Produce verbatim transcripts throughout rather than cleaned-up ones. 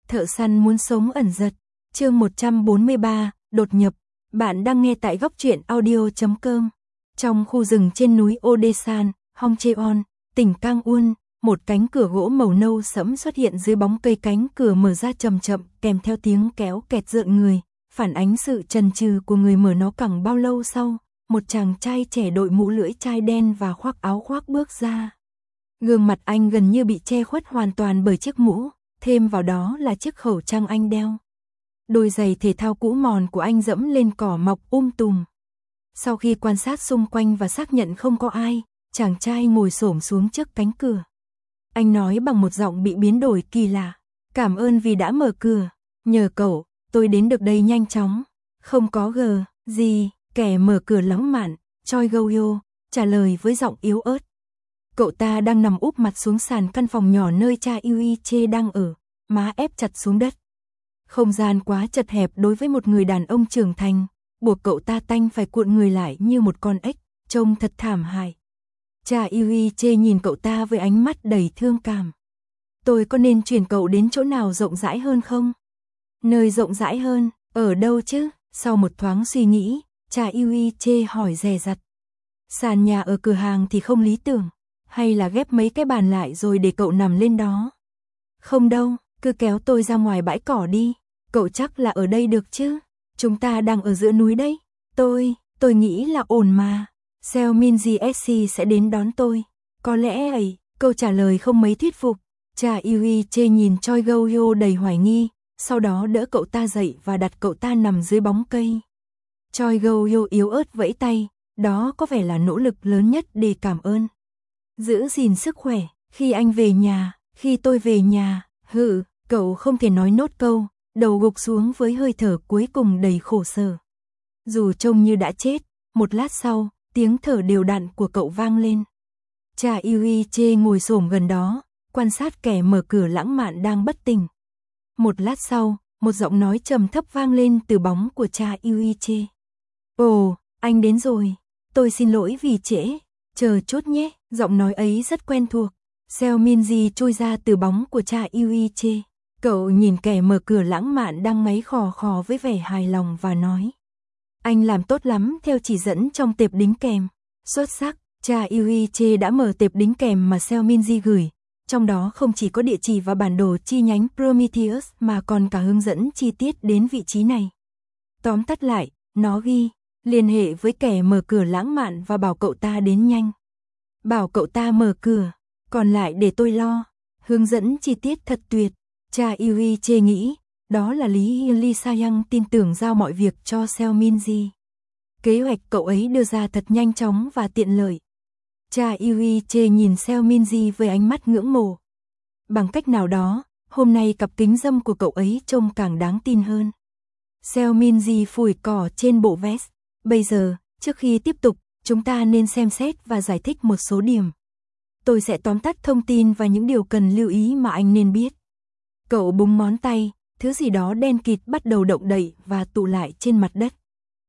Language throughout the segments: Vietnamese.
Thợ săn muốn sống ẩn giật. Chương một trăm bốn mươi ba, đột nhập. Bạn đang nghe tại góc truyện audio chấm com. Trong khu rừng trên núi Odesan, Hongcheon, tỉnh Gangwon, một cánh cửa gỗ màu nâu sẫm xuất hiện dưới bóng cây, cánh cửa mở ra chậm chậm, kèm theo tiếng kéo kẹt rợn người, phản ánh sự chần chừ của người mở nó. Chẳng bao lâu sau, một chàng trai trẻ đội mũ lưỡi chai đen và khoác áo khoác bước ra. Gương mặt anh gần như bị che khuất hoàn toàn bởi chiếc mũ, thêm vào đó là chiếc khẩu trang anh đeo. Đôi giày thể thao cũ mòn của anh dẫm lên cỏ mọc um tùm. Sau khi quan sát xung quanh và xác nhận không có ai, chàng trai ngồi xổm xuống trước cánh cửa. Anh nói bằng một giọng bị biến đổi kỳ lạ, cảm ơn vì đã mở cửa, nhờ cậu, tôi đến được đây nhanh chóng. Không có gờ, gì, kẻ mở cửa lãng mạn, Choi Go-yo, trả lời với giọng yếu ớt. Cậu ta đang nằm úp mặt xuống sàn căn phòng nhỏ nơi cha Yuiche đang ở, má ép chặt xuống đất. Không gian quá chật hẹp đối với một người đàn ông trưởng thành, buộc cậu ta tanh phải cuộn người lại như một con ếch, trông thật thảm hại. Cha Yuiche nhìn cậu ta với ánh mắt đầy thương cảm. Tôi có nên chuyển cậu đến chỗ nào rộng rãi hơn không? Nơi rộng rãi hơn, ở đâu chứ? Sau một thoáng suy nghĩ, cha Yuiche hỏi dè dặt. Sàn nhà ở cửa hàng thì không lý tưởng, hay là ghép mấy cái bàn lại rồi để cậu nằm lên đó? Không đâu, cứ kéo tôi ra ngoài bãi cỏ đi, cậu chắc là ở đây được chứ? Chúng ta đang ở giữa núi đấy. Tôi, tôi nghĩ là ổn mà. Seo Minji ét xê sẽ đến đón tôi. Có lẽ ấy, câu trả lời không mấy thuyết phục. Cha Yuiche nhìn Choi Go-yo đầy hoài nghi, sau đó đỡ cậu ta dậy và đặt cậu ta nằm dưới bóng cây. Choi Go-yo yếu ớt vẫy tay, đó có vẻ là nỗ lực lớn nhất để cảm ơn. Giữ gìn sức khỏe, khi anh về nhà, khi tôi về nhà, hừ, cậu không thể nói nốt câu, đầu gục xuống với hơi thở cuối cùng đầy khổ sở. Dù trông như đã chết, một lát sau, tiếng thở đều đặn của cậu vang lên. Cha Yuiche ngồi xổm gần đó, quan sát kẻ mở cửa lãng mạn đang bất tỉnh. Một lát sau, một giọng nói trầm thấp vang lên từ bóng của cha Yuiche. Ồ, anh đến rồi, tôi xin lỗi vì trễ, chờ chút nhé. Giọng nói ấy rất quen thuộc. Seo Minji trôi ra từ bóng của cha Yuiche. Cậu nhìn kẻ mở cửa lãng mạn đang ngáy khò khò với vẻ hài lòng và nói. Anh làm tốt lắm theo chỉ dẫn trong tệp đính kèm. Xuất sắc, cha Yuiche đã mở tệp đính kèm mà Seo Minji gửi. Trong đó không chỉ có địa chỉ và bản đồ chi nhánh Prometheus mà còn cả hướng dẫn chi tiết đến vị trí này. Tóm tắt lại, nó ghi, liên hệ với kẻ mở cửa lãng mạn và bảo cậu ta đến nhanh. Bảo cậu ta mở cửa, còn lại để tôi lo. Hướng dẫn chi tiết thật tuyệt. Cha Yuiche nghĩ, đó là lý Lee Sa-young tin tưởng giao mọi việc cho Seo Minji. Kế hoạch cậu ấy đưa ra thật nhanh chóng và tiện lợi. Cha Yuiche nhìn Seo Minji với ánh mắt ngưỡng mộ. Bằng cách nào đó, hôm nay cặp kính râm của cậu ấy trông càng đáng tin hơn. Seo Minji phủi cỏ trên bộ vest. Bây giờ, trước khi tiếp tục, chúng ta nên xem xét và giải thích một số điểm. Tôi sẽ tóm tắt thông tin và những điều cần lưu ý mà anh nên biết. Cậu búng ngón tay, thứ gì đó đen kịt bắt đầu động đậy và tụ lại trên mặt đất.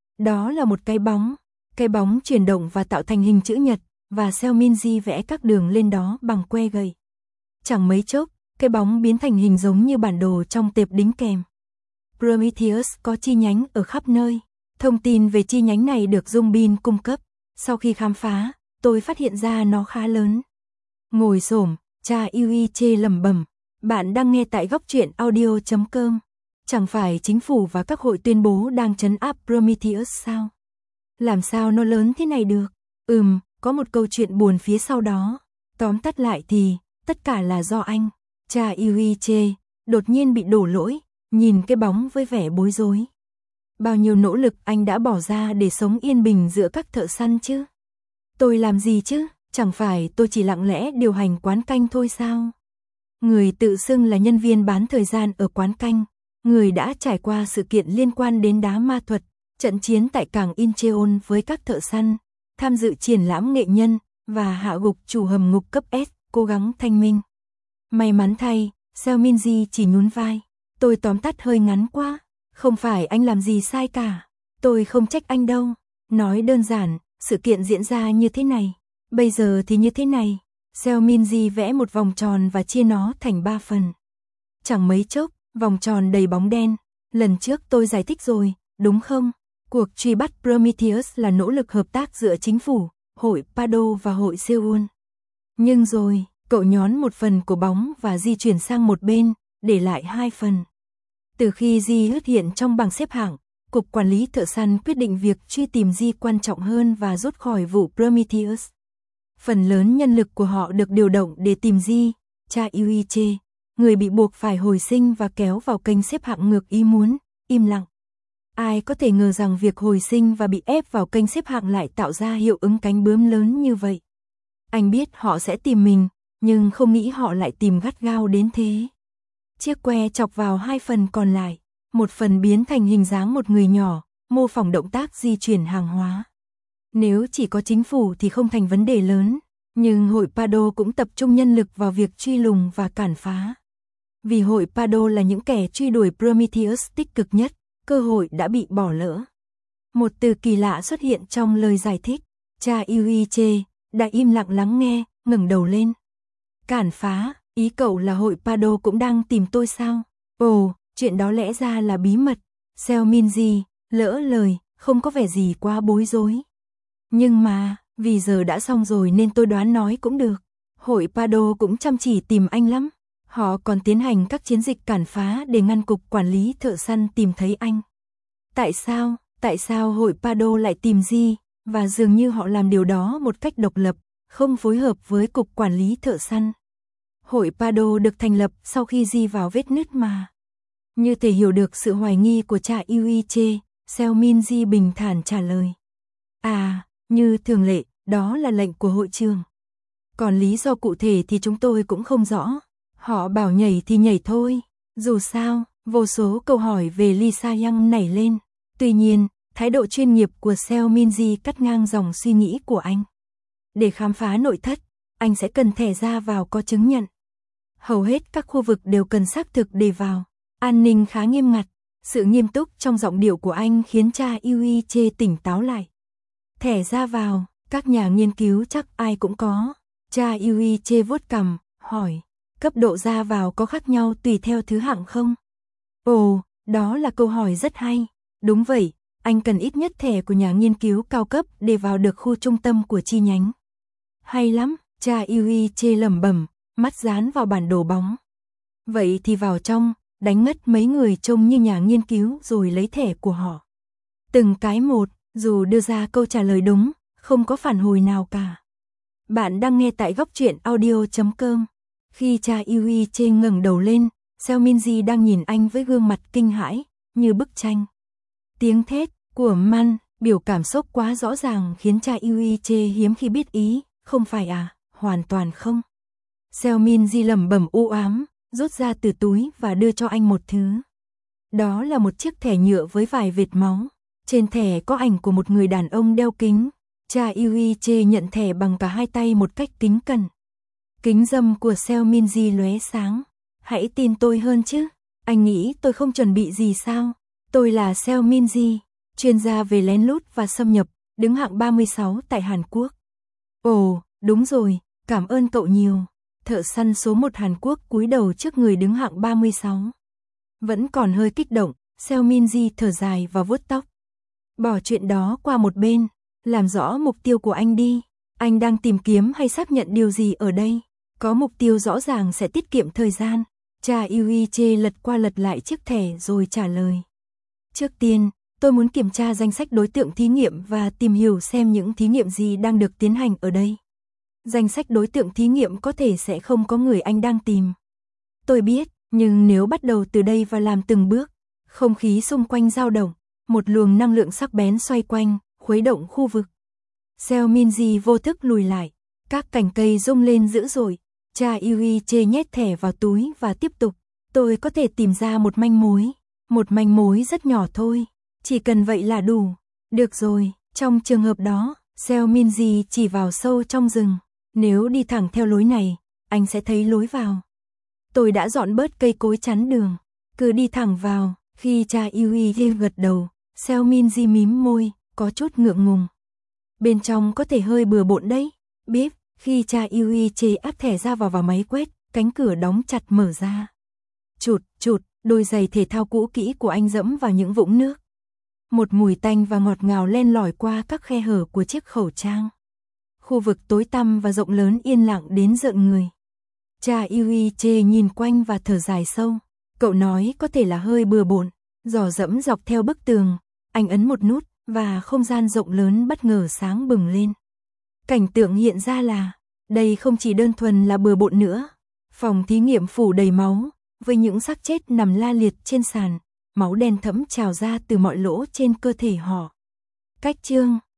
Đó là một cái bóng. Cái bóng chuyển động và tạo thành hình chữ nhật, và Seo Minji vẽ các đường lên đó bằng que gậy. Chẳng mấy chốc, cái bóng biến thành hình giống như bản đồ trong tệp đính kèm. Prometheus có chi nhánh ở khắp nơi. Thông tin về chi nhánh này được Dung Bin cung cấp. Sau khi khám phá, tôi phát hiện ra nó khá lớn. Ngồi xổm, cha Yuiche lẩm bẩm. Bạn đang nghe tại góc truyện audio chấm com. Chẳng phải chính phủ và các hội tuyên bố đang trấn áp Prometheus sao? Làm sao nó lớn thế này được? Ừm, có một câu chuyện buồn phía sau đó. Tóm tắt lại thì, tất cả là do anh. Cha Yuiche đột nhiên bị đổ lỗi, nhìn cái bóng với vẻ bối rối. Bao nhiêu nỗ lực anh đã bỏ ra để sống yên bình giữa các thợ săn chứ? Tôi làm gì chứ? Chẳng phải tôi chỉ lặng lẽ điều hành quán canh thôi sao? Người tự xưng là nhân viên bán thời gian ở quán canh, người đã trải qua sự kiện liên quan đến đá ma thuật, trận chiến tại cảng Incheon với các thợ săn, tham dự triển lãm nghệ nhân và hạ gục chủ hầm ngục cấp S, cố gắng thanh minh. May mắn thay, Seo Minji chỉ nhún vai. Tôi tóm tắt hơi ngắn quá. Không phải anh làm gì sai cả. Tôi không trách anh đâu. Nói đơn giản, sự kiện diễn ra như thế này. Bây giờ thì như thế này. Seo Minji vẽ một vòng tròn và chia nó thành ba phần. Chẳng mấy chốc, vòng tròn đầy bóng đen. Lần trước tôi giải thích rồi, đúng không? Cuộc truy bắt Prometheus là nỗ lực hợp tác giữa chính phủ, hội Pardo và hội Seoul. Nhưng rồi, cậu nhón một phần của bóng và di chuyển sang một bên, để lại hai phần. Từ khi Di xuất hiện trong bảng xếp hạng, Cục Quản lý Thợ săn quyết định việc truy tìm Di quan trọng hơn và rút khỏi vụ Prometheus. Phần lớn nhân lực của họ được điều động để tìm Di, cha Yuiche, người bị buộc phải hồi sinh và kéo vào kênh xếp hạng ngược ý muốn, im lặng. Ai có thể ngờ rằng việc hồi sinh và bị ép vào kênh xếp hạng lại tạo ra hiệu ứng cánh bướm lớn như vậy. Anh biết họ sẽ tìm mình, nhưng không nghĩ họ lại tìm gắt gao đến thế. Chiếc que chọc vào hai phần còn lại, một phần biến thành hình dáng một người nhỏ, mô phỏng động tác di chuyển hàng hóa. Nếu chỉ có chính phủ thì không thành vấn đề lớn, nhưng hội Pardo cũng tập trung nhân lực vào việc truy lùng và cản phá. Vì hội Pardo là những kẻ truy đuổi Prometheus tích cực nhất, cơ hội đã bị bỏ lỡ. Một từ kỳ lạ xuất hiện trong lời giải thích, cha Yuiche đã im lặng lắng nghe, ngẩng đầu lên. Cản phá, ý cậu là hội Pardo cũng đang tìm tôi sao? Ồ, chuyện đó lẽ ra là bí mật. Seo Minji lỡ lời, không có vẻ gì quá bối rối. Nhưng mà, vì giờ đã xong rồi nên tôi đoán nói cũng được. Hội Pardo cũng chăm chỉ tìm anh lắm. Họ còn tiến hành các chiến dịch cản phá để ngăn Cục Quản lý Thợ săn tìm thấy anh. Tại sao, tại sao hội Pardo lại tìm Di, và dường như họ làm điều đó một cách độc lập, không phối hợp với Cục Quản lý Thợ săn. Hội Pardo được thành lập sau khi Di vào vết nứt mà. Như thể hiểu được sự hoài nghi của cha Yuiche, Seo Minji bình thản trả lời. À, như thường lệ, đó là lệnh của hội trường. Còn lý do cụ thể thì chúng tôi cũng không rõ. Họ bảo nhảy thì nhảy thôi. Dù sao, vô số câu hỏi về Lee Sa-young nảy lên. Tuy nhiên, thái độ chuyên nghiệp của Seo Minji cắt ngang dòng suy nghĩ của anh. Để khám phá nội thất, anh sẽ cần thẻ ra vào có chứng nhận. Hầu hết các khu vực đều cần xác thực để vào. An ninh khá nghiêm ngặt. Sự nghiêm túc trong giọng điệu của anh khiến cha Yuiche tỉnh táo lại. Thẻ ra vào, các nhà nghiên cứu chắc ai cũng có. Cha Yuiche vuốt cằm, hỏi. Cấp độ ra vào có khác nhau tùy theo thứ hạng không? Ồ, đó là câu hỏi rất hay. Đúng vậy, anh cần ít nhất thẻ của nhà nghiên cứu cao cấp để vào được khu trung tâm của chi nhánh. Hay lắm, cha Yuiche lẩm bẩm, mắt dán vào bản đồ bóng. Vậy thì vào trong, đánh ngất mấy người trông như nhà nghiên cứu rồi lấy thẻ của họ. Từng cái một, dù đưa ra câu trả lời đúng, không có phản hồi nào cả. Bạn đang nghe tại góc truyện audio chấm com. Khi cha Yuiche ngẩng đầu lên, Seo Minji đang nhìn anh với gương mặt kinh hãi, như bức tranh. Tiếng thét của Man, biểu cảm sốc quá rõ ràng khiến cha Yuiche hiếm khi biết ý, không phải à, hoàn toàn không. Seo Minji lẩm bẩm u ám, rút ra từ túi và đưa cho anh một thứ. Đó là một chiếc thẻ nhựa với vài vệt máu. Trên thẻ có ảnh của một người đàn ông đeo kính. Cha Yuiche nhận thẻ bằng cả hai tay một cách kính cẩn. Kính râm của Seo Minji lóe sáng. Hãy tin tôi hơn chứ. Anh nghĩ tôi không chuẩn bị gì sao? Tôi là Seo Minji, chuyên gia về lén lút và xâm nhập, đứng hạng ba mươi sáu tại Hàn Quốc. Ồ, đúng rồi, cảm ơn cậu nhiều. Thợ săn số một Hàn Quốc cúi đầu trước người đứng hạng ba mươi sáu. Vẫn còn hơi kích động, Seo Minji thở dài và vuốt tóc. Bỏ chuyện đó qua một bên, làm rõ mục tiêu của anh đi. Anh đang tìm kiếm hay xác nhận điều gì ở đây? Có mục tiêu rõ ràng sẽ tiết kiệm thời gian. Cha Yuiche lật qua lật lại chiếc thẻ rồi trả lời. Trước tiên, tôi muốn kiểm tra danh sách đối tượng thí nghiệm và tìm hiểu xem những thí nghiệm gì đang được tiến hành ở đây. Danh sách đối tượng thí nghiệm có thể sẽ không có người anh đang tìm. Tôi biết, nhưng nếu bắt đầu từ đây và làm từng bước, không khí xung quanh dao động, một luồng năng lượng sắc bén xoay quanh, khuấy động khu vực. Seo Minji vô thức lùi lại, các cành cây rung lên dữ dội. Cha Yuiche nhét thẻ vào túi và tiếp tục. Tôi có thể tìm ra một manh mối. Một manh mối rất nhỏ thôi. Chỉ cần vậy là đủ. Được rồi, trong trường hợp đó, Seo Minji chỉ vào sâu trong rừng. Nếu đi thẳng theo lối này, anh sẽ thấy lối vào. Tôi đã dọn bớt cây cối chắn đường. Cứ đi thẳng vào. Khi cha Yuiche gật đầu, Seo Minji mím môi, có chút ngượng ngùng. Bên trong có thể hơi bừa bộn đấy. Biết. Khi cha Yuiche áp thẻ ra vào vào máy quét, cánh cửa đóng chặt mở ra. Chụt, chụt, Đôi giày thể thao cũ kỹ của anh dẫm vào những vũng nước. Một mùi tanh và ngọt ngào len lỏi qua các khe hở của chiếc khẩu trang. Khu vực tối tăm và rộng lớn yên lặng đến rợn người. Cha Yuiche nhìn quanh và thở dài sâu. Cậu nói có thể là hơi bừa bộn, dò dẫm dọc theo bức tường. Anh ấn một nút và không gian rộng lớn bất ngờ sáng bừng lên. Cảnh tượng hiện ra là, đây không chỉ đơn thuần là bừa bộn nữa. Phòng thí nghiệm phủ đầy máu, với những xác chết nằm la liệt trên sàn, máu đen thẫm trào ra từ mọi lỗ trên cơ thể họ. Cách chương